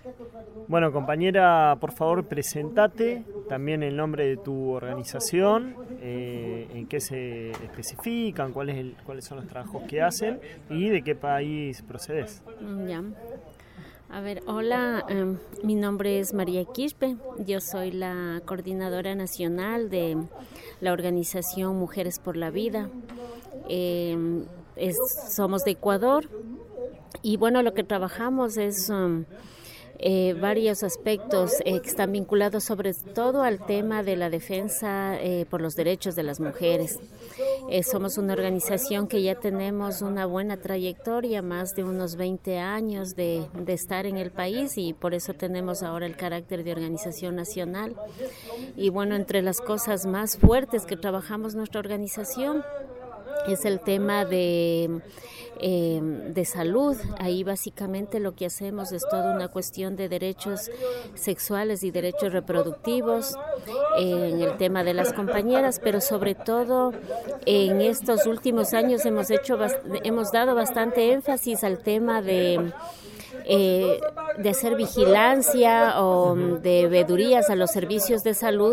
Bueno, compañera, por favor, presentate también el nombre de tu organización, en qué se especifican, cuáles son los trabajos que hacen y de qué país procedes. Ya. A ver, hola, mi nombre es María Quispe, yo soy la coordinadora nacional de la organización Mujeres por la Vida. Somos de Ecuador y bueno, lo que trabajamos es varios aspectos que están vinculados sobre todo al tema de la defensa por los derechos de las mujeres. Somos una organización que ya tenemos una buena trayectoria, más de unos 20 años de estar en el país, y por eso tenemos ahora el carácter de organización nacional. Y bueno, entre las cosas más fuertes que trabajamos nuestra organización es el tema de salud. Ahí básicamente lo que hacemos es toda una cuestión de derechos sexuales y derechos reproductivos, en el tema de las compañeras, pero sobre todo en estos últimos años hemos dado bastante énfasis al tema de hacer vigilancia o de veedurías a los servicios de salud,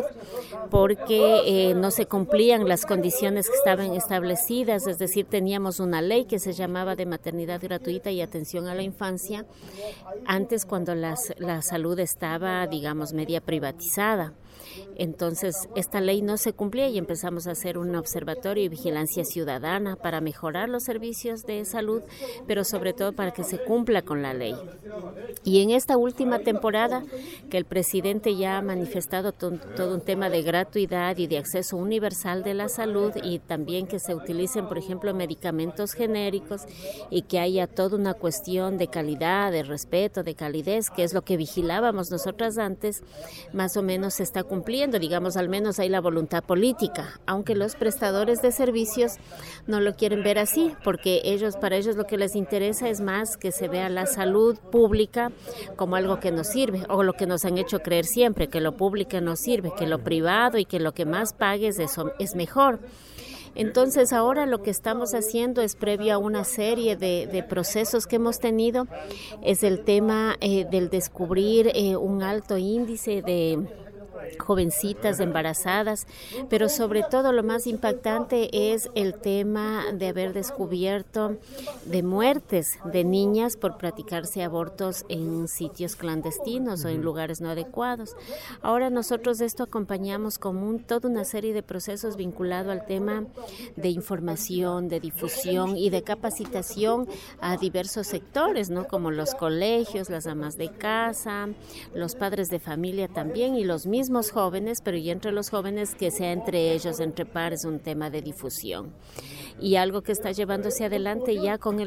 porque no se cumplían las condiciones que estaban establecidas. Es decir, teníamos una ley que se llamaba de maternidad gratuita y atención a la infancia, antes cuando la salud estaba, digamos, media privatizada. Entonces, esta ley no se cumplía y empezamos a hacer un observatorio y vigilancia ciudadana para mejorar los servicios de salud, pero sobre todo para que se cumpla con la ley. Y en esta última temporada, que el presidente ya ha manifestado todo un tema de gratuidad y de acceso universal de la salud, y también que se utilicen, por ejemplo, medicamentos genéricos, y que haya toda una cuestión de calidad, de respeto, de calidez, que es lo que vigilábamos nosotras antes, más o menos se está cumpliendo, digamos, al menos hay la voluntad política, aunque los prestadores de servicios no lo quieren ver así, porque para ellos lo que les interesa es más que se vea la salud pública como algo que nos sirve, o lo que nos han hecho creer siempre, que lo público no sirve, que lo privado y que lo que más pagues eso es mejor. Entonces ahora lo que estamos haciendo es, previo a una serie de procesos que hemos tenido, es el tema del descubrir un alto índice de jovencitas embarazadas, pero sobre todo lo más impactante es el tema de haber descubierto de muertes de niñas por practicarse abortos en sitios clandestinos o en lugares no adecuados. Ahora nosotros esto acompañamos con toda una serie de procesos vinculados al tema de información, de difusión y de capacitación a diversos sectores, ¿no? Como los colegios, las amas de casa, los padres de familia también, y los mismos jóvenes, pero ya entre los jóvenes, que sea entre ellos, entre pares, un tema de difusión. Y algo que está llevándose adelante ya con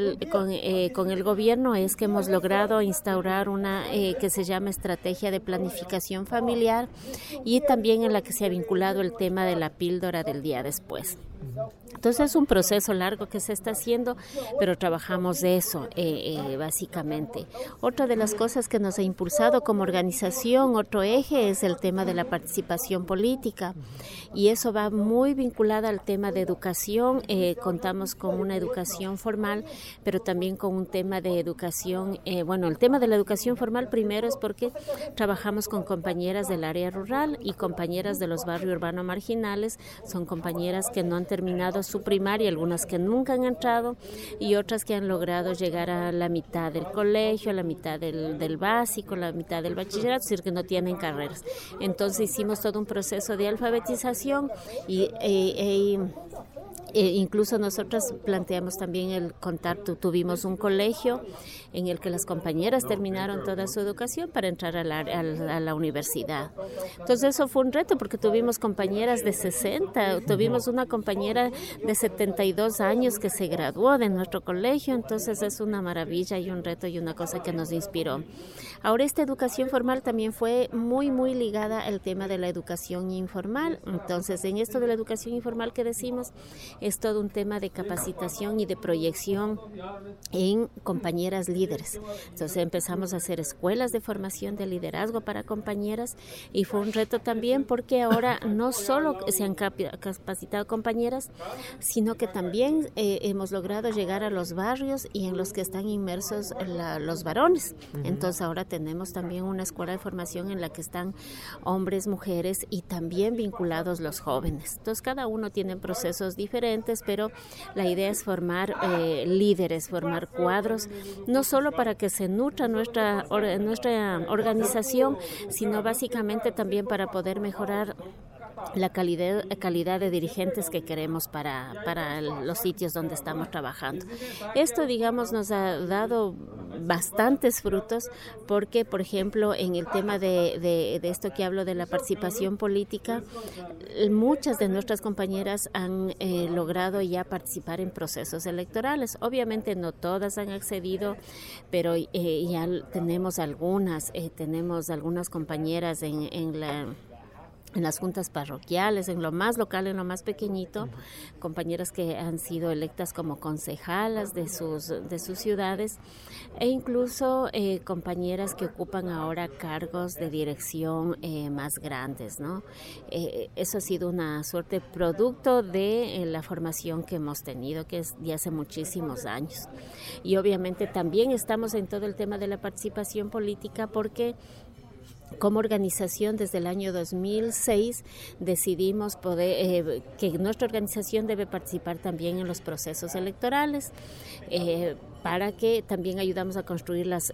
el gobierno es que hemos logrado instaurar una que se llama estrategia de planificación familiar, y también en la que se ha vinculado el tema de la píldora del día después. Entonces es un proceso largo que se está haciendo, pero trabajamos de eso básicamente. Otra de las cosas que nos ha impulsado como organización, otro eje, es el tema de la participación política, y eso va muy vinculada al tema de educación. Contamos con una educación formal, pero también con un tema de educación. El tema de la educación formal primero es porque trabajamos con compañeras del área rural y compañeras de los barrios urbanos marginales. Son compañeras que no han terminado su primaria, algunas que nunca han entrado y otras que han logrado llegar a la mitad del colegio, a la mitad del básico, a la mitad del bachillerato, es decir, que no tienen carreras. Entonces hicimos todo un proceso de alfabetización y incluso nosotros planteamos también el contacto. Tuvimos un colegio en el que las compañeras terminaron toda su educación para entrar a la universidad. Entonces eso fue un reto, porque tuvimos compañeras de 60, tuvimos una compañera de 72 años que se graduó de nuestro colegio. Entonces es una maravilla y un reto y una cosa que nos inspiró. Ahora, esta educación formal también fue muy, muy ligada al tema de la educación informal. Entonces, en esto de la educación informal que decimos, es todo un tema de capacitación y de proyección en compañeras líderes. Entonces empezamos a hacer escuelas de formación de liderazgo para compañeras y fue un reto también porque ahora no solo se han capacitado compañeras, sino que también hemos logrado llegar a los barrios y en los que están inmersos los varones. Entonces ahora tenemos también una escuela de formación en la que están hombres, mujeres y también vinculados los jóvenes. Entonces cada uno tiene procesos diferentes, pero la idea es formar líderes, formar cuadros, no solo para que se nutra nuestra organización, sino básicamente también para poder mejorar la calidad de dirigentes que queremos para los sitios donde estamos trabajando. Esto, digamos, nos ha dado bastantes frutos porque, por ejemplo, en el tema de esto que hablo de la participación política, muchas de nuestras compañeras han logrado ya participar en procesos electorales. Obviamente no todas han accedido, pero ya tenemos algunas compañeras en las juntas parroquiales, en lo más local, en lo más pequeñito, compañeras que han sido electas como concejalas de sus ciudades e incluso compañeras que ocupan ahora cargos de dirección más grandes, ¿no? Eso ha sido una suerte producto de la formación que hemos tenido, que es de hace muchísimos años. Y obviamente también estamos en todo el tema de la participación política porque como organización, desde el año 2006 decidimos que nuestra organización debe participar también en los procesos electorales, para que también ayudamos a construir los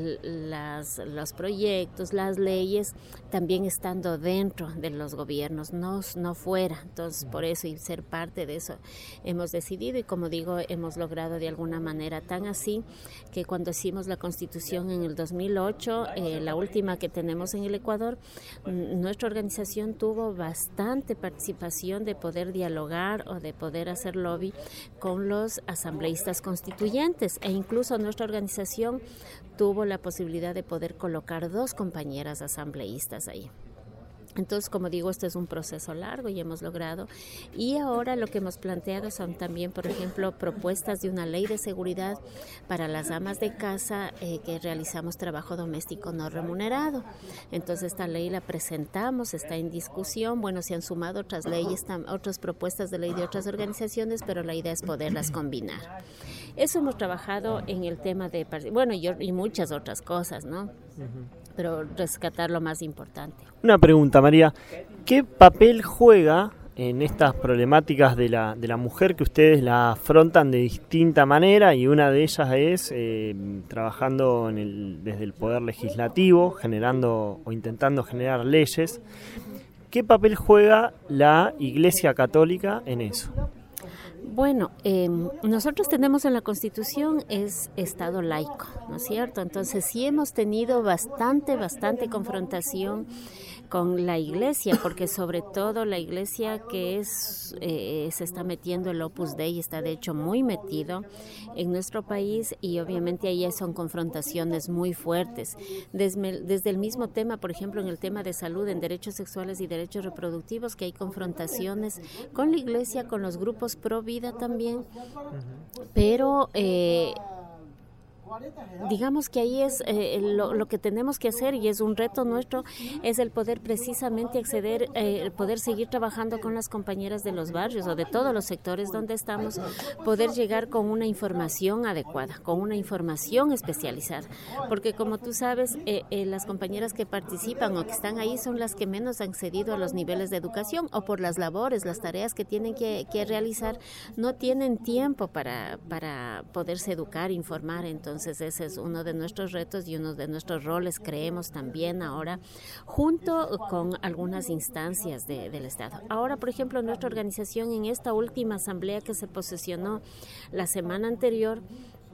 proyectos, las leyes, también estando dentro de los gobiernos, no fuera. Entonces, por eso y ser parte de eso hemos decidido y, como digo, hemos logrado de alguna manera tan así que cuando hicimos la Constitución en el 2008, la última que tenemos en el Ecuador, nuestra organización tuvo bastante participación de poder dialogar o de poder hacer lobby con los asambleístas constituyentes e incluso nuestra organización tuvo la posibilidad de poder colocar 2 compañeras asambleístas ahí. Entonces, como digo, este es un proceso largo y hemos logrado. Y ahora lo que hemos planteado son también, por ejemplo, propuestas de una ley de seguridad para las amas de casa que realizamos trabajo doméstico no remunerado. Entonces, esta ley la presentamos, está en discusión. Bueno, se han sumado otras leyes, otras propuestas de ley de otras organizaciones, pero la idea es poderlas combinar. Eso hemos trabajado en el tema de, bueno, y muchas otras cosas, ¿no? Pero rescatar lo más importante. Una pregunta, María. ¿Qué papel juega en estas problemáticas de la mujer que ustedes la afrontan de distinta manera? Y una de ellas es trabajando desde el Poder Legislativo, generando o intentando generar leyes. ¿Qué papel juega la Iglesia Católica en eso? Bueno, nosotros tenemos en la Constitución es Estado laico, ¿no es cierto? Entonces sí hemos tenido bastante confrontación con la Iglesia, porque sobre todo la Iglesia que se está metiendo el Opus Dei, está de hecho muy metido en nuestro país y obviamente ahí son confrontaciones muy fuertes. Desde el mismo tema, por ejemplo, en el tema de salud, en derechos sexuales y derechos reproductivos, que hay confrontaciones con la Iglesia, con los grupos pro vida también, pero digamos que ahí es lo que tenemos que hacer y es un reto nuestro, es el poder precisamente acceder, poder seguir trabajando con las compañeras de los barrios o de todos los sectores donde estamos, poder llegar con una información adecuada, con una información especializada, porque como tú sabes, las compañeras que participan o que están ahí son las que menos han accedido a los niveles de educación o por las labores, las tareas que tienen que realizar, no tienen tiempo para poderse educar, informar. Entonces ese es uno de nuestros retos y uno de nuestros roles, creemos también ahora, junto con algunas instancias del Estado. Ahora, por ejemplo, nuestra organización en esta última asamblea que se posesionó la semana anterior,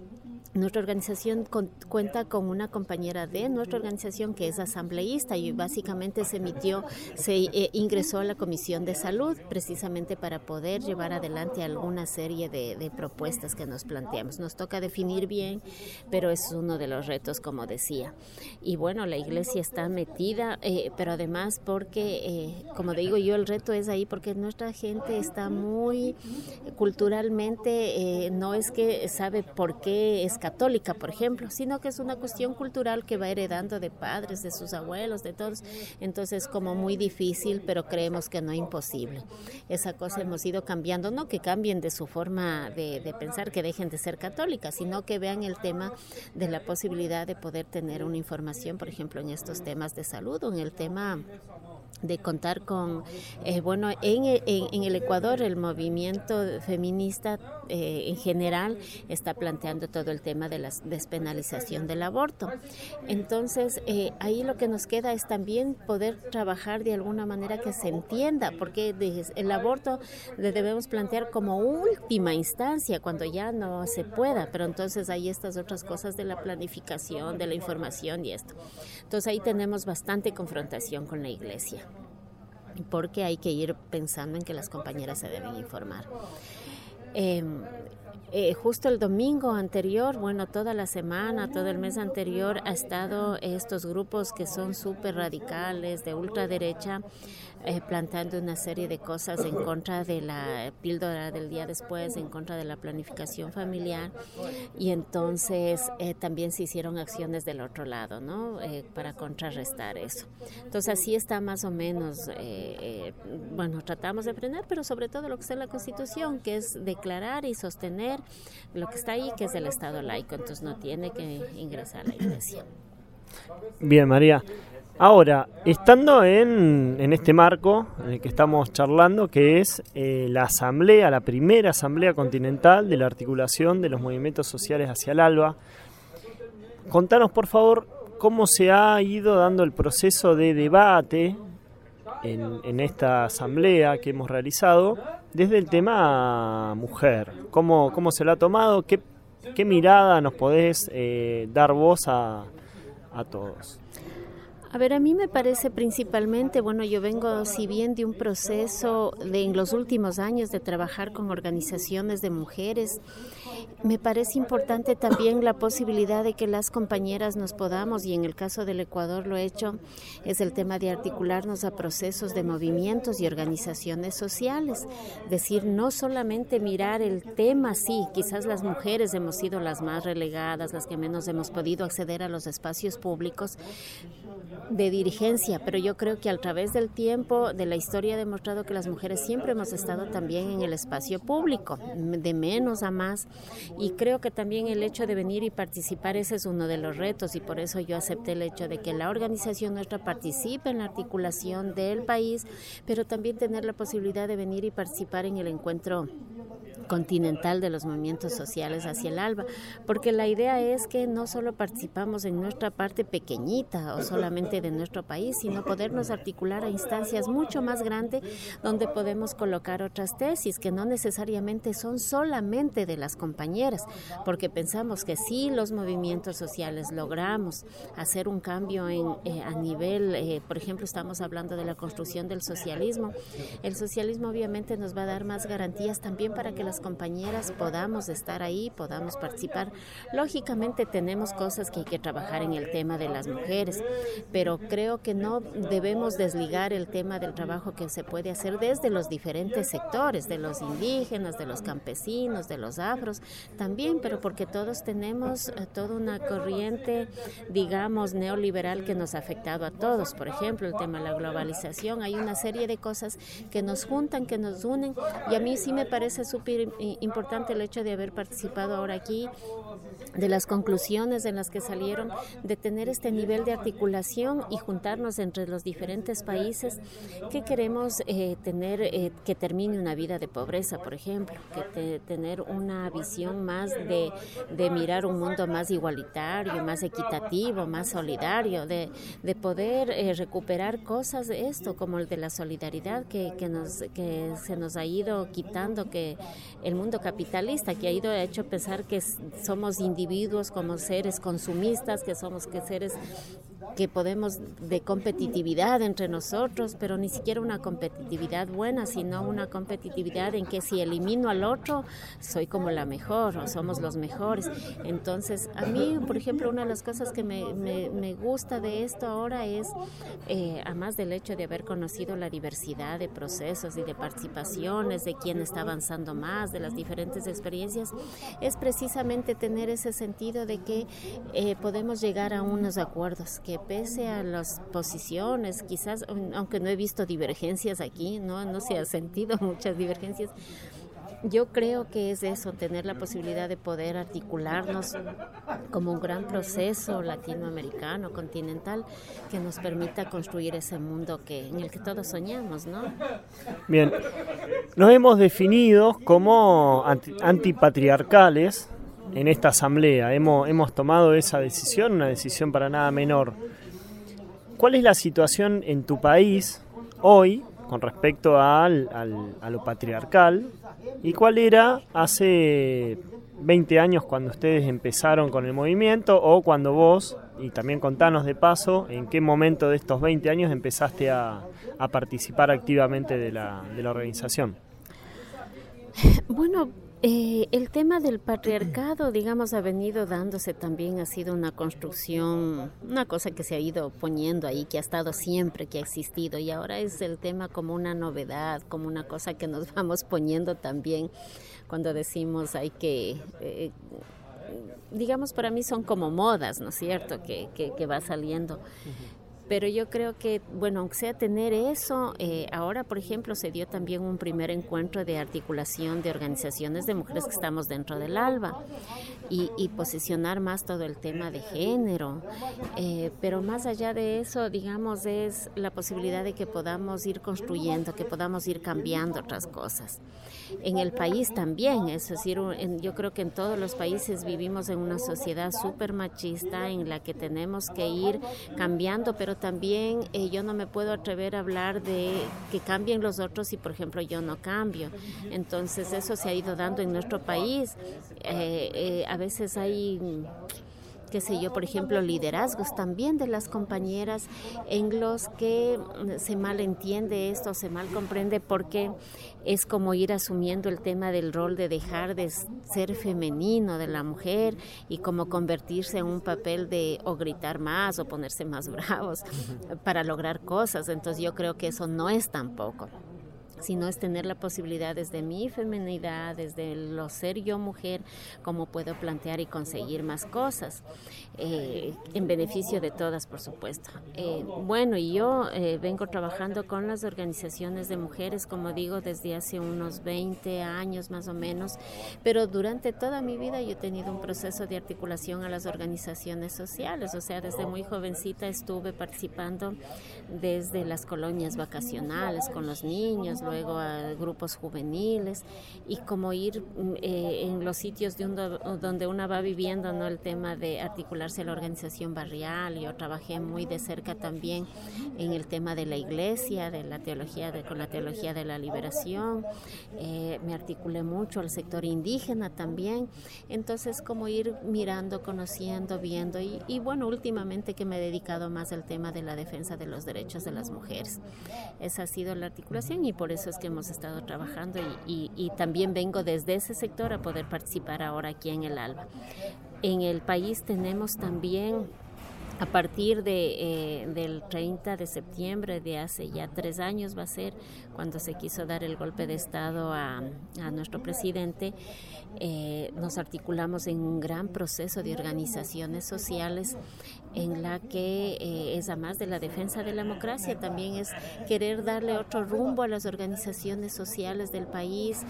Nuestra organización cuenta con una compañera de nuestra organización que es asambleísta y básicamente se ingresó a la Comisión de Salud precisamente para poder llevar adelante alguna serie de propuestas que nos planteamos. Nos toca definir bien, pero es uno de los retos, como decía. Y bueno, la iglesia está metida, pero además porque, como digo yo, el reto es ahí porque nuestra gente está muy culturalmente, no es que sabe por qué es católica, por ejemplo, sino que es una cuestión cultural que va heredando de padres, de sus abuelos, de todos. Entonces, como muy difícil, pero creemos que no imposible. Esa cosa hemos ido cambiando, no que cambien de su forma de pensar, que dejen de ser católicas, sino que vean el tema de la posibilidad de poder tener una información, por ejemplo, en estos temas de salud o en el tema de contar con, en el Ecuador el movimiento feminista en general está planteando todo el tema de la despenalización del aborto. Entonces, ahí lo que nos queda es también poder trabajar de alguna manera que se entienda, porque el aborto le debemos plantear como última instancia cuando ya no se pueda, pero entonces hay estas otras cosas de la planificación, de la información y esto. Entonces ahí tenemos bastante confrontación con la iglesia, porque hay que ir pensando en que las compañeras se deben informar. Justo el domingo anterior, toda la semana, todo el mes anterior ha estado estos grupos que son súper radicales, de ultraderecha, planteando una serie de cosas en contra de la píldora del día después, en contra de la planificación familiar, y entonces también se hicieron acciones del otro lado, ¿no? Para contrarrestar eso. Entonces así está más o menos, tratamos de frenar, pero sobre todo lo que está en la Constitución, que es declarar y sostener lo que está ahí, que es el Estado laico, entonces no tiene que ingresar a la iglesia. Bien, María. Ahora, estando en este marco en el que estamos charlando, que es la primera asamblea continental de la articulación de los movimientos sociales hacia el ALBA, contanos por favor cómo se ha ido dando el proceso de debate en esta asamblea que hemos realizado desde el tema mujer. ¿Cómo se lo ha tomado? ¿Qué mirada nos podés dar vos a todos? A ver, a mí me parece principalmente, yo vengo, si bien de un proceso en los últimos años de trabajar con organizaciones de mujeres, me parece importante también la posibilidad de que las compañeras nos podamos, y en el caso del Ecuador lo he hecho, es el tema de articularnos a procesos de movimientos y organizaciones sociales. Es decir, no solamente mirar el tema, sí, quizás las mujeres hemos sido las más relegadas, las que menos hemos podido acceder a los espacios públicos de dirigencia, pero yo creo que a través del tiempo, de la historia, ha demostrado que las mujeres siempre hemos estado también en el espacio público, de menos a más, y creo que también el hecho de venir y participar, ese es uno de los retos, y por eso yo acepté el hecho de que la organización nuestra participe en la articulación del país, pero también tener la posibilidad de venir y participar en el encuentro continental de los movimientos sociales hacia el ALBA, porque la idea es que no solo participamos en nuestra parte pequeñita o solamente de nuestro país, sino podernos articular a instancias mucho más grandes donde podemos colocar otras tesis que no necesariamente son solamente de las compañeras, porque pensamos que si los movimientos sociales logramos hacer un cambio a nivel, por ejemplo, estamos hablando de la construcción del socialismo, el socialismo obviamente nos va a dar más garantías también para que las compañeras podamos estar ahí, podamos participar. Lógicamente tenemos cosas que hay que trabajar en el tema de las mujeres, pero creo que no debemos desligar el tema del trabajo que se puede hacer desde los diferentes sectores, de los indígenas, de los campesinos, de los afros, también, pero porque todos tenemos toda una corriente, digamos, neoliberal que nos ha afectado a todos. Por ejemplo, el tema de la globalización, hay una serie de cosas que nos juntan, que nos unen, y a mí sí me parece súper importante el hecho de haber participado ahora aquí, de las conclusiones en las que salieron, de tener este nivel de articulación y juntarnos entre los diferentes países que queremos tener, que termine una vida de pobreza, por ejemplo, que tener una visión más de mirar un mundo más igualitario, más equitativo, más solidario, de poder recuperar cosas de esto, como el de la solidaridad que se nos ha ido quitando, que el mundo capitalista, que ha hecho pensar que somos individuos individuos, como seres consumistas, que somos seres que podemos de competitividad entre nosotros, pero ni siquiera una competitividad buena, sino una competitividad en que si elimino al otro, soy como la mejor o somos los mejores. Entonces, a mí, por ejemplo, una de las cosas que me gusta de esto ahora es, además del hecho de haber conocido la diversidad de procesos y de participaciones, de quién está avanzando más, de las diferentes experiencias, es precisamente tener ese sentido de que podemos llegar a unos acuerdos, que pese a las posiciones, quizás, aunque no he visto divergencias aquí, no se ha sentido muchas divergencias, yo creo que es eso, tener la posibilidad de poder articularnos como un gran proceso latinoamericano, continental, que nos permita construir ese mundo en el que todos soñamos, ¿no? Bien, nos hemos definido como antipatriarcales en esta asamblea. Hemos tomado esa decisión, una decisión para nada menor. ¿Cuál es la situación en tu país hoy con respecto a lo patriarcal? ¿Y cuál era hace 20 años cuando ustedes empezaron con el movimiento, o cuando vos, y también contanos de paso, en qué momento de estos 20 años empezaste a participar activamente de la organización? Bueno, el tema del patriarcado, digamos, ha venido dándose también, ha sido una construcción, una cosa que se ha ido poniendo ahí, que ha estado siempre, que ha existido, y ahora es el tema como una novedad, como una cosa que nos vamos poniendo también cuando decimos hay que... digamos, para mí son como modas, ¿no es cierto?, que va saliendo. Pero yo creo que, bueno, aunque sea tener eso, ahora, por ejemplo, se dio también un primer encuentro de articulación de organizaciones de mujeres que estamos dentro del ALBA y posicionar más todo el tema de género. Pero más allá de eso, digamos, es la posibilidad de que podamos ir construyendo, que podamos ir cambiando otras cosas. En el país también, es decir, yo creo que en todos los países vivimos en una sociedad súper machista en la que tenemos que ir cambiando, pero también yo no me puedo atrever a hablar de que cambien los otros si, por ejemplo, yo no cambio. Entonces, eso se ha ido dando en nuestro país. A veces hay... qué sé yo, por ejemplo, liderazgos también de las compañeras en los que se malentiende esto, se mal comprende, porque es como ir asumiendo el tema del rol de dejar de ser femenino de la mujer y como convertirse en un papel de o gritar más o ponerse más bravos para lograr cosas. Entonces yo creo que eso no es tampoco, sino es tener la posibilidad desde mi feminidad, desde lo ser yo mujer, cómo puedo plantear y conseguir más cosas, en beneficio de todas, por supuesto. Bueno, y yo vengo trabajando con las organizaciones de mujeres, como digo, desde hace unos 20 años más o menos, pero durante toda mi vida yo he tenido un proceso de articulación a las organizaciones sociales, o sea, desde muy jovencita estuve participando desde las colonias vacacionales con los niños, luego a grupos juveniles, y como ir en los sitios donde una va viviendo, ¿no?, el tema de articularse a la organización barrial. Yo trabajé muy de cerca también en el tema de la iglesia, de la teología, con la teología de la liberación. Me articulé mucho al sector indígena también. Entonces, como ir mirando, conociendo, viendo, y bueno, últimamente que me he dedicado más al tema de la defensa de los derechos de las mujeres. Esa ha sido la articulación, y por eso es que hemos estado trabajando, y también vengo desde ese sector a poder participar ahora aquí en el ALBA. En el país tenemos también, a partir del 30 de septiembre de hace ya 3 años, va a ser cuando se quiso dar el golpe de Estado a nuestro presidente, nos articulamos en un gran proceso de organizaciones sociales en la que es, además de la defensa de la democracia, también es querer darle otro rumbo a las organizaciones sociales del país,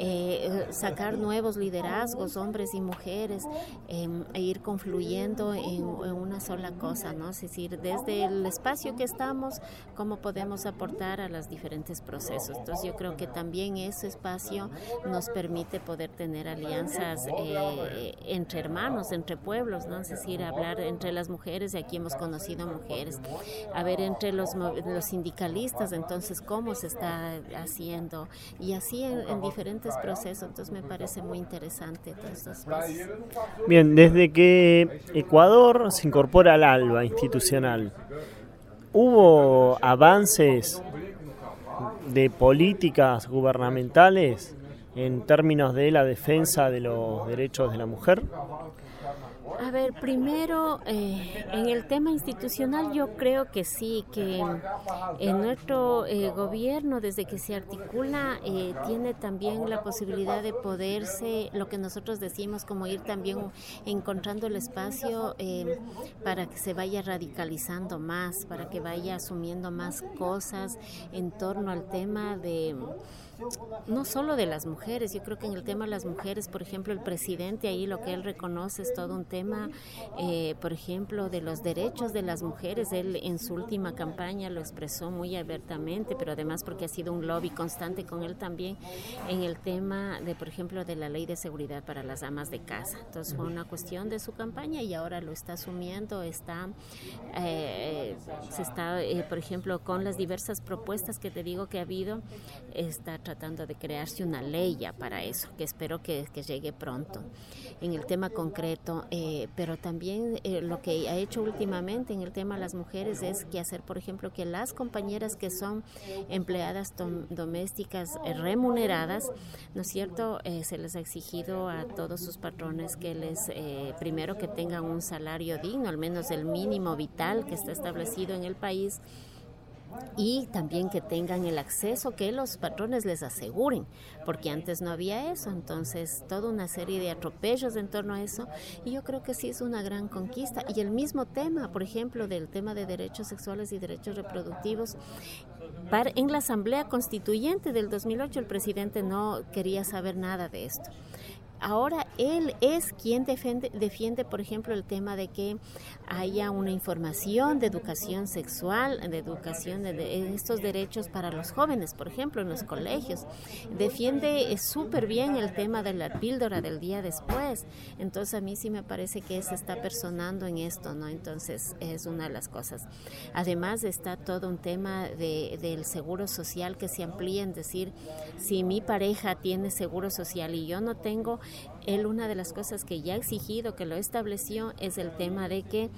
sacar nuevos liderazgos, hombres y mujeres, e ir confluyendo en una sola cosa. cosa, ¿no? Es decir, desde el espacio que estamos, cómo podemos aportar a los diferentes procesos. Entonces yo creo que también ese espacio nos permite poder tener alianzas entre hermanos, entre pueblos, ¿no? Es decir, hablar entre las mujeres, y aquí hemos conocido mujeres, a ver entre los sindicalistas, entonces cómo se está haciendo, y así en diferentes procesos. Entonces me parece muy interesante todas estas cosas. Bien, desde que Ecuador se incorpora al ALBA institucional, ¿hubo avances de políticas gubernamentales en términos de la defensa de los derechos de la mujer? A ver, primero, en el tema institucional yo creo que sí, que en nuestro gobierno, desde que se articula, tiene también la posibilidad de poderse, lo que nosotros decimos, como ir también encontrando el espacio para que se vaya radicalizando más, para que vaya asumiendo más cosas en torno al tema de... no solo de las mujeres, yo creo que en el tema de las mujeres, por ejemplo, el presidente ahí lo que él reconoce es todo un tema, por ejemplo, de los derechos de las mujeres. Él en su última campaña lo expresó muy abiertamente, pero además porque ha sido un lobby constante con él también en el tema de, por ejemplo, de la ley de seguridad para las amas de casa. Entonces fue una cuestión de su campaña y ahora lo está asumiendo, se está, por ejemplo, con las diversas propuestas que te digo que ha habido, está tratando de crearse una ley ya para eso, que espero que llegue pronto en el tema concreto, pero también lo que ha hecho últimamente en el tema de las mujeres es que hacer, por ejemplo, que las compañeras que son empleadas domésticas remuneradas, ¿no es cierto?, se les ha exigido a todos sus patrones que les, primero que tengan un salario digno, al menos el mínimo vital que está establecido en el país, y también que tengan el acceso que los patrones les aseguren, porque antes no había eso. Entonces toda una serie de atropellos en torno a eso, y yo creo que sí es una gran conquista. Y el mismo tema, por ejemplo, del tema de derechos sexuales y derechos reproductivos, en la Asamblea Constituyente del 2008 el presidente no quería saber nada de esto. Ahora él es quien defiende, por ejemplo, el tema de que haya una información de educación sexual, de educación de estos derechos para los jóvenes, por ejemplo, en los colegios. Defiende súper bien el tema de la píldora del día después. Entonces a mí sí me parece que se está personando en esto, ¿no? Entonces es una de las cosas. Además está todo un tema del seguro social que se amplía, en decir, si mi pareja tiene seguro social y yo no tengo, él, una de las cosas que ya ha exigido, que lo estableció, es el tema de que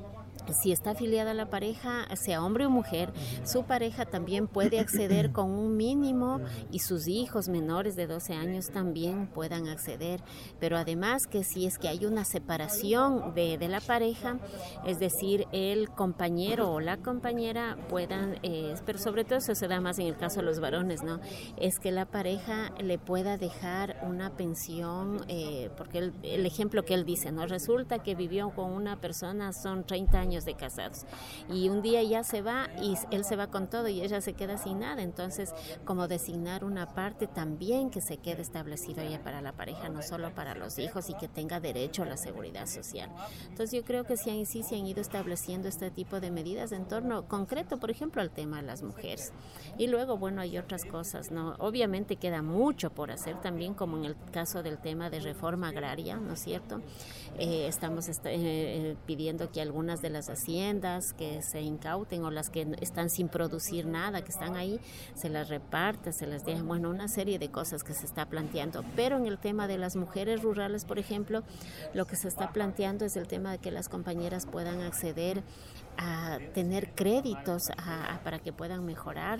si está afiliada a la pareja, sea hombre o mujer, su pareja también puede acceder con un mínimo y sus hijos menores de 12 años también puedan acceder. Pero además que si es que hay una separación de la pareja, es decir, el compañero o la compañera puedan, pero sobre todo eso se da más en el caso de los varones, ¿no? Es que la pareja le pueda dejar una pensión, porque el ejemplo que él dice, ¿no? Resulta que vivió con una persona, son 30 años de casados, y un día ya se va y él se va con todo y ella se queda sin nada. Entonces, como designar una parte también que se quede establecido ya para la pareja, no solo para los hijos, y que tenga derecho a la seguridad social. Entonces yo creo que sí se han ido estableciendo este tipo de medidas en torno concreto, por ejemplo, al tema de las mujeres. Y luego, bueno, hay otras cosas, ¿no? Obviamente queda mucho por hacer también, como en el caso del tema de reforma agraria, ¿no es cierto? Estamos pidiendo que algunas de las haciendas que se incauten, o las que están sin producir nada, que están ahí, se las reparte, se las deja, bueno, una serie de cosas que se está planteando. Pero en el tema de las mujeres rurales, por ejemplo, lo que se está planteando es el tema de que las compañeras puedan acceder a tener créditos para que puedan mejorar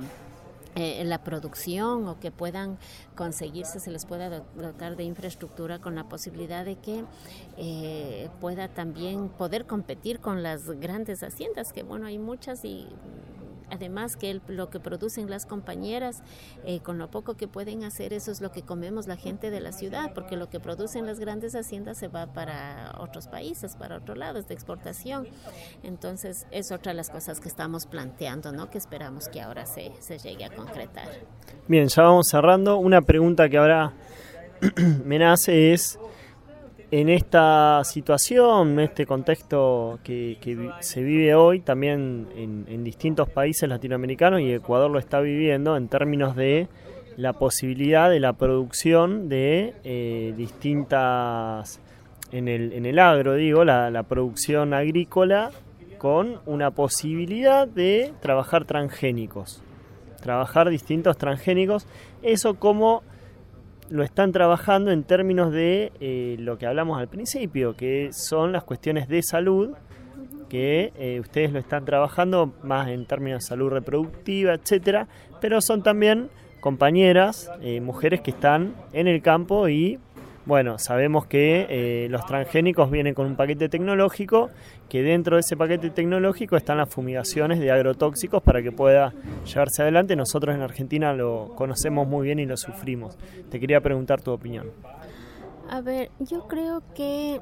la producción, o que puedan conseguirse, se les pueda dotar de infraestructura con la posibilidad de que pueda también poder competir con las grandes haciendas, que bueno, hay muchas, y además que lo que producen las compañeras, con lo poco que pueden hacer, eso es lo que comemos la gente de la ciudad, porque lo que producen las grandes haciendas se va para otros países, para otros lados de exportación. Entonces es otra de las cosas que estamos planteando, ¿no? Que esperamos que ahora se llegue a concretar. Bien, ya vamos cerrando. Una pregunta que ahora me nace es, En esta situación, en este contexto que se vive hoy, también en distintos países latinoamericanos, y Ecuador lo está viviendo, en términos de la posibilidad de la producción de distintas, en el agro, digo, la producción agrícola, con una posibilidad de trabajar transgénicos, trabajar distintos transgénicos. Eso como lo están trabajando en términos de lo que hablamos al principio, que son las cuestiones de salud, que ustedes lo están trabajando más en términos de salud reproductiva, etcétera, pero son también compañeras, mujeres que están en el campo y, bueno, sabemos que los transgénicos vienen con un paquete tecnológico, que dentro de ese paquete tecnológico están las fumigaciones de agrotóxicos para que pueda llevarse adelante. Nosotros en Argentina lo conocemos muy bien y lo sufrimos. Te quería preguntar tu opinión. A ver, yo creo que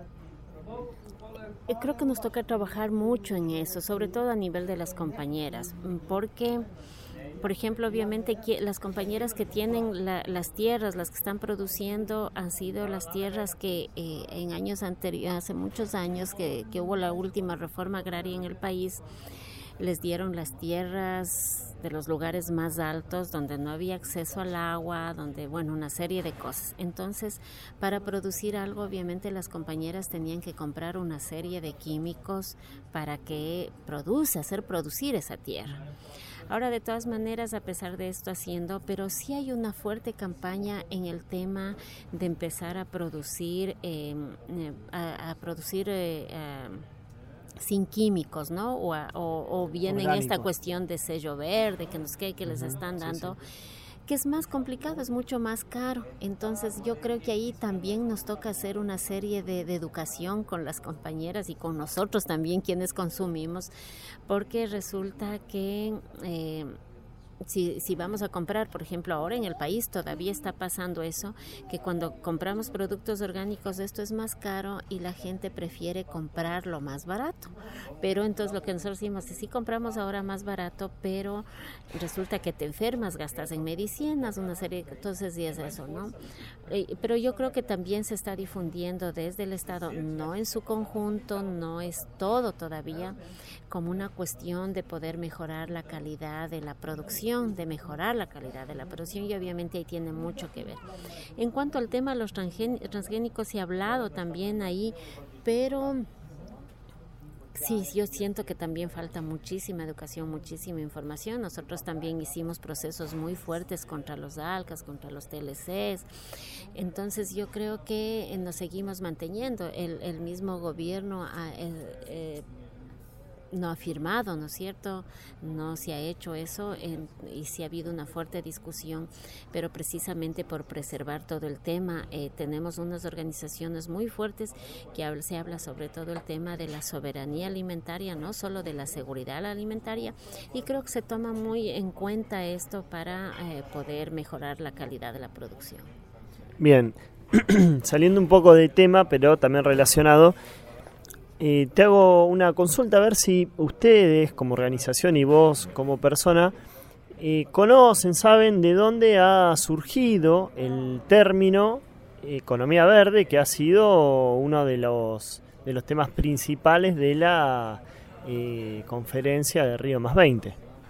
nos toca trabajar mucho en eso, sobre todo a nivel de las compañeras, porque, por ejemplo, obviamente las compañeras que tienen las tierras, las que están produciendo, han sido las tierras que en años anteriores, hace muchos años que hubo la última reforma agraria en el país, les dieron las tierras de los lugares más altos, donde no había acceso al agua, donde, bueno, una serie de cosas. Entonces, para producir algo, obviamente las compañeras tenían que comprar una serie de químicos para que hacer producir esa tierra. Ahora, de todas maneras, a pesar de esto pero sí hay una fuerte campaña en el tema de empezar a producir, sin químicos, ¿no? O bien orgánico. En esta cuestión de sello verde que les están dando, que es más complicado, es mucho más caro. Entonces yo creo que ahí también nos toca hacer una serie de educación con las compañeras y con nosotros también quienes consumimos, porque resulta que si vamos a comprar, por ejemplo, ahora en el país todavía está pasando eso, que cuando compramos productos orgánicos esto es más caro y la gente prefiere comprarlo más barato. Pero entonces lo que nosotros decimos es, sí compramos ahora más barato, pero resulta que te enfermas, gastas en medicinas, una serie, entonces sí es eso, ¿no? Pero yo creo que también se está difundiendo desde el Estado, no en su conjunto, no es todo todavía, como una cuestión de poder mejorar la calidad de la producción, de mejorar la calidad de la producción, y obviamente ahí tiene mucho que ver. En cuanto al tema de los transgénicos, se ha hablado también ahí, pero sí, yo siento que también falta muchísima educación, muchísima información. Nosotros también hicimos procesos muy fuertes contra los ALCAs, contra los TLCs. Entonces yo creo que nos seguimos manteniendo. El mismo gobierno no ha firmado, ¿no es cierto? No se ha hecho eso y sí ha habido una fuerte discusión, pero precisamente por preservar todo el tema, tenemos unas organizaciones muy fuertes que se habla sobre todo el tema de la soberanía alimentaria, no solo de la seguridad alimentaria, y creo que se toma muy en cuenta esto para poder mejorar la calidad de la producción. Bien, saliendo un poco de tema, pero también relacionado, te hago una consulta a ver si ustedes como organización y vos como persona conocen, saben de dónde ha surgido el término economía verde, que ha sido uno de los temas principales de la conferencia de Río +20.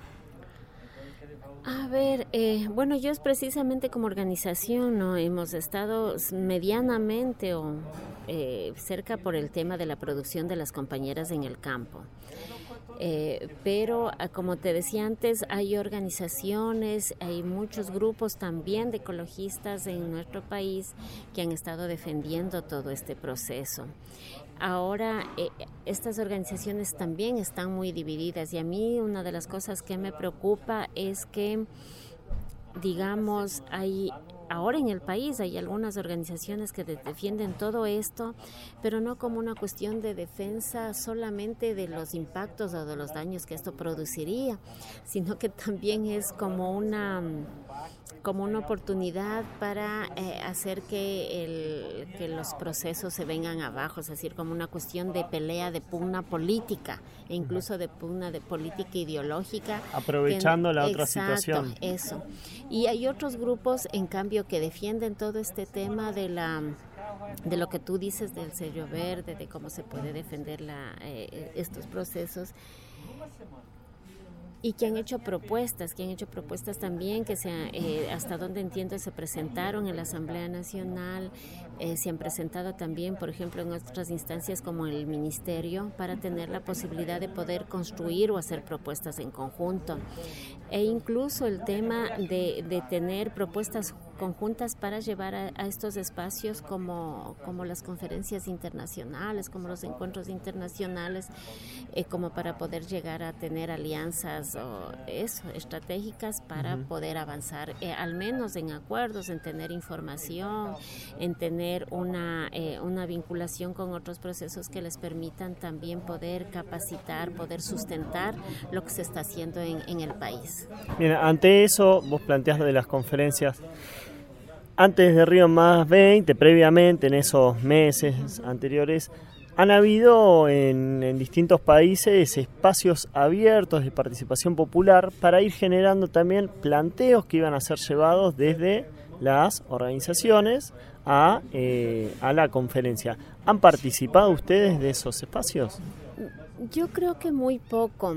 A ver, bueno, yo precisamente como organización no hemos estado medianamente cerca por el tema de la producción de las compañeras en el campo. Pero como te decía antes, hay organizaciones, hay muchos grupos también de ecologistas en nuestro país que han estado defendiendo todo este proceso. Ahora, estas organizaciones también están muy divididas, y a mí una de las cosas que me preocupa es que, digamos, ahora en el país hay algunas organizaciones que defienden todo esto, pero no como una cuestión de defensa solamente de los impactos o de los daños que esto produciría, sino que también es como una oportunidad para hacer que los procesos se vengan abajo, es decir, como una cuestión de pelea, de pugna política, e incluso de pugna de política ideológica. Aprovechando la otra situación. Eso. Y hay otros grupos, en cambio, que defienden todo este tema de de lo que tú dices del sello verde, de cómo se puede defender estos procesos, y que han hecho propuestas también que hasta donde entiendo se presentaron en la Asamblea Nacional, se han presentado también, por ejemplo, en otras instancias como el Ministerio, para tener la posibilidad de poder construir o hacer propuestas en conjunto. E incluso el tema de tener propuestas conjuntas para llevar a estos espacios como las conferencias internacionales, como los encuentros internacionales, como para poder llegar a tener alianzas estratégicas para poder avanzar, al menos en acuerdos, en tener información, en tener una vinculación con otros procesos que les permitan también poder capacitar, poder sustentar lo que se está haciendo en el país. Bien, ante eso, vos planteás de las conferencias. Antes de Río Más 20, previamente, en esos meses anteriores, han habido en distintos países espacios abiertos de participación popular para ir generando también planteos que iban a ser llevados desde las organizaciones a la conferencia. ¿Han participado ustedes de esos espacios? Yo creo que muy poco.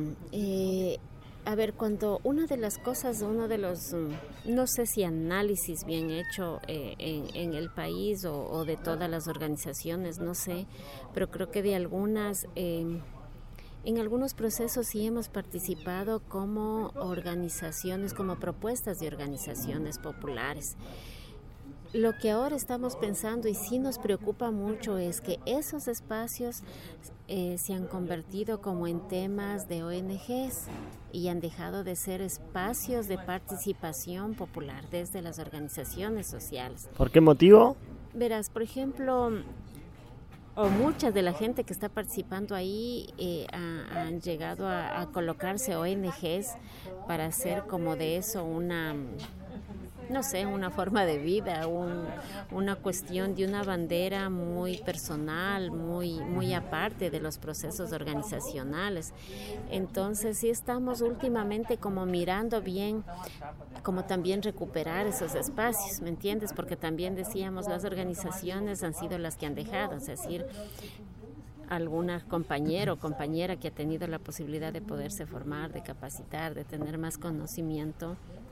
Cuando uno de los, no sé si análisis bien hecho en el país o de todas las organizaciones, no sé, pero creo que de algunas, en algunos procesos sí hemos participado como organizaciones, como propuestas de organizaciones populares. Lo que ahora estamos pensando y sí nos preocupa mucho es que esos espacios se han convertido como en temas de ONGs y han dejado de ser espacios de participación popular desde las organizaciones sociales. ¿Por qué motivo? Verás, por ejemplo, mucha de la gente que está participando ahí han llegado a colocarse ONGs para hacer como de eso una forma de vida, una cuestión de una bandera muy personal, muy aparte de los procesos organizacionales. Entonces sí estamos últimamente como mirando bien como también recuperar esos espacios, ¿me entiendes? Porque también decíamos, las organizaciones han sido las que han dejado, es decir, alguna compañero o compañera que ha tenido la posibilidad de poderse formar, de capacitar, de tener más conocimiento,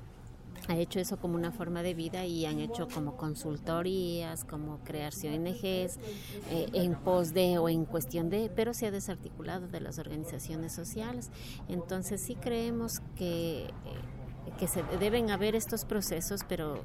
ha hecho eso como una forma de vida y han hecho como consultorías, como crearse ONGs en pos de o en cuestión de, pero se ha desarticulado de las organizaciones sociales. Entonces sí creemos que se deben haber estos procesos, pero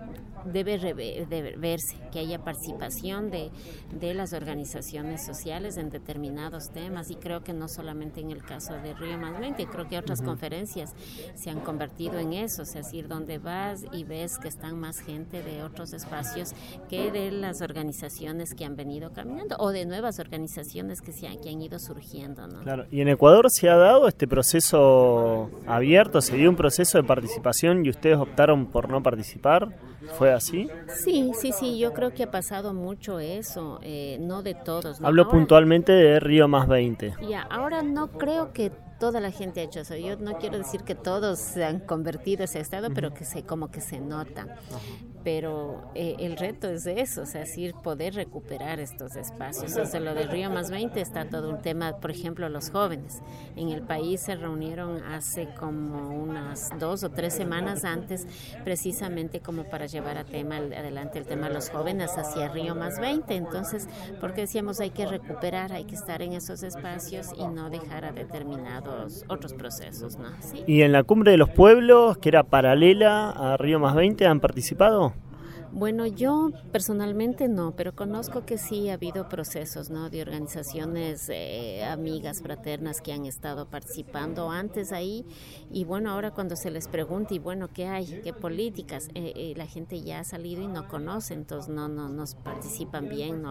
debe verse que haya participación de las organizaciones sociales en determinados temas, y creo que no solamente en el caso de Río Más 20, creo que otras conferencias se han convertido en eso, es decir, donde vas y ves que están más gente de otros espacios que de las organizaciones que han venido caminando o de nuevas organizaciones que han ido surgiendo, ¿no? Claro, y en Ecuador se ha dado este proceso abierto, se dio un proceso de participación y ustedes optaron por no participar. ¿Fue así? Sí, yo creo que ha pasado mucho eso, no de todos, ¿no? Hablo ahora, puntualmente de Río Más 20. Ahora no creo que toda la gente ha hecho eso. Yo no quiero decir que todos se han convertido a ese estado, pero que como que se nota. Pero el reto es eso, es decir, poder recuperar estos espacios. O sea, lo de Río Más 20 está todo un tema, por ejemplo, los jóvenes. En el país se reunieron hace como unas 2 o 3 semanas antes, precisamente como para llevar adelante el tema de los jóvenes hacia Río Más 20. Entonces, porque decíamos, hay que recuperar, hay que estar en esos espacios y no dejar a determinados otros procesos, ¿no? ¿Sí? ¿Y en la Cumbre de los Pueblos, que era paralela a Río Más 20, han participado? Bueno, yo personalmente no, pero conozco que sí ha habido procesos, ¿no?, de organizaciones amigas, fraternas que han estado participando antes ahí, y bueno, ahora cuando se les pregunta, y bueno, ¿qué hay? ¿Qué políticas? La gente ya ha salido y no conoce, entonces no participan bien,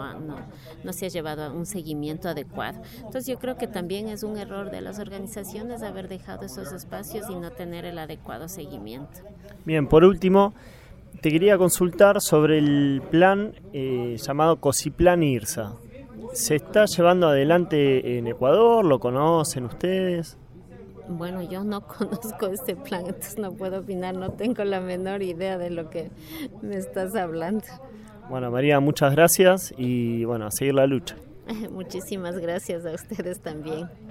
no se ha llevado a un seguimiento adecuado. Entonces yo creo que también es un error de las organizaciones haber dejado esos espacios y no tener el adecuado seguimiento. Bien, por último, te quería consultar sobre el plan llamado COSIPLAN IRSA. ¿Se está llevando adelante en Ecuador? ¿Lo conocen ustedes? Bueno, yo no conozco este plan, entonces no puedo opinar, no tengo la menor idea de lo que me estás hablando. Bueno, María, muchas gracias y bueno, a seguir la lucha. Muchísimas gracias a ustedes también.